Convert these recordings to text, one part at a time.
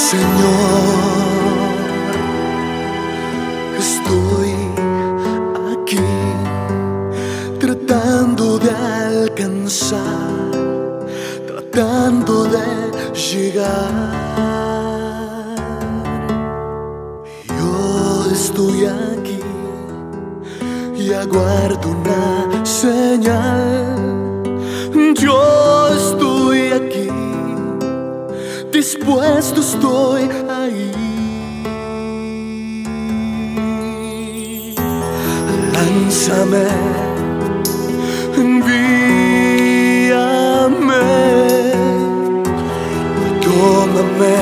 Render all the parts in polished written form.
Señor, estoy aquí tratando de alcanzar, tratando de llegar. Yo estoy aquí y aguardo una señal. Yo estoy aquí, dispuesto estoy ahí. Lánzame, envíame, tómame,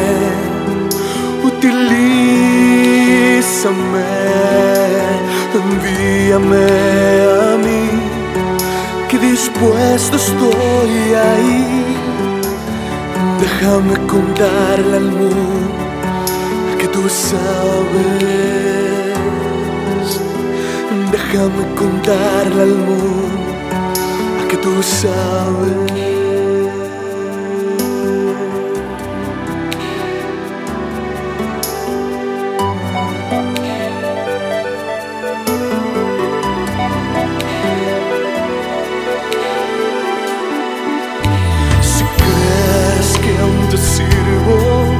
utilízame, envíame a mí, que dispuesto estoy ahí. Déjame contarle al mundo que tú sabes. Déjame contarle al mundo que tú sabes. Te sirvo,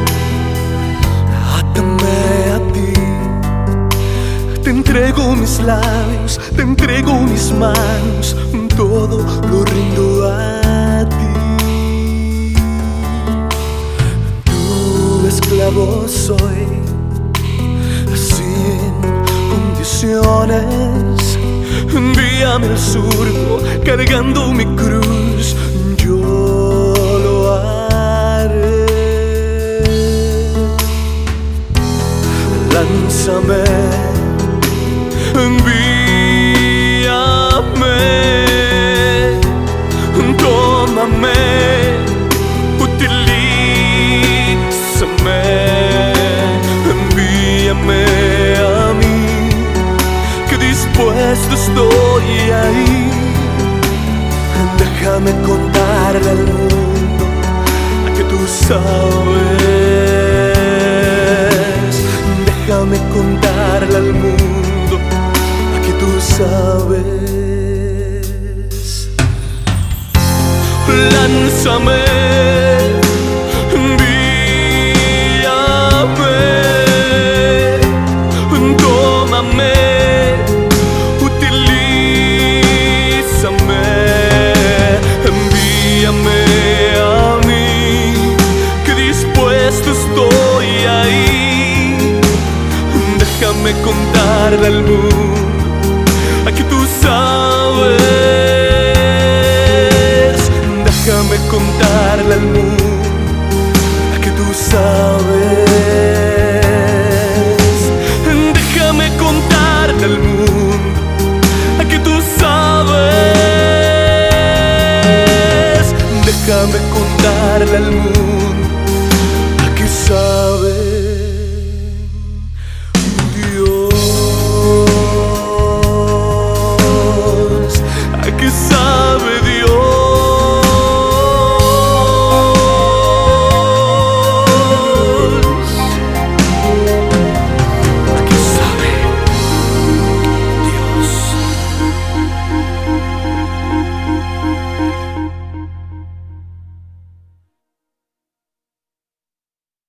átame a ti. Te entrego mis labios, te entrego mis manos, todo lo rindo a ti. Tu esclavo soy, sin condiciones. Envíame al surco cargando mi cruz, yo lo haré. Lánzame, envíame, tómame, utilízame, envíame a mí, que dispuesto estoy ahí. Déjame contarle al mundo que tú sabes. Déjame contarle al mundo que tú sabes. Lánzame, envíame, tómame, utilízame, envíame a mí, que dispuesto estoy ahí. Déjame contarle al mundo que tú sabes. Déjame contarle al mundo que tú sabes. Déjame contarle al mundo que tú sabes. Déjame contarle al mundo que sabes.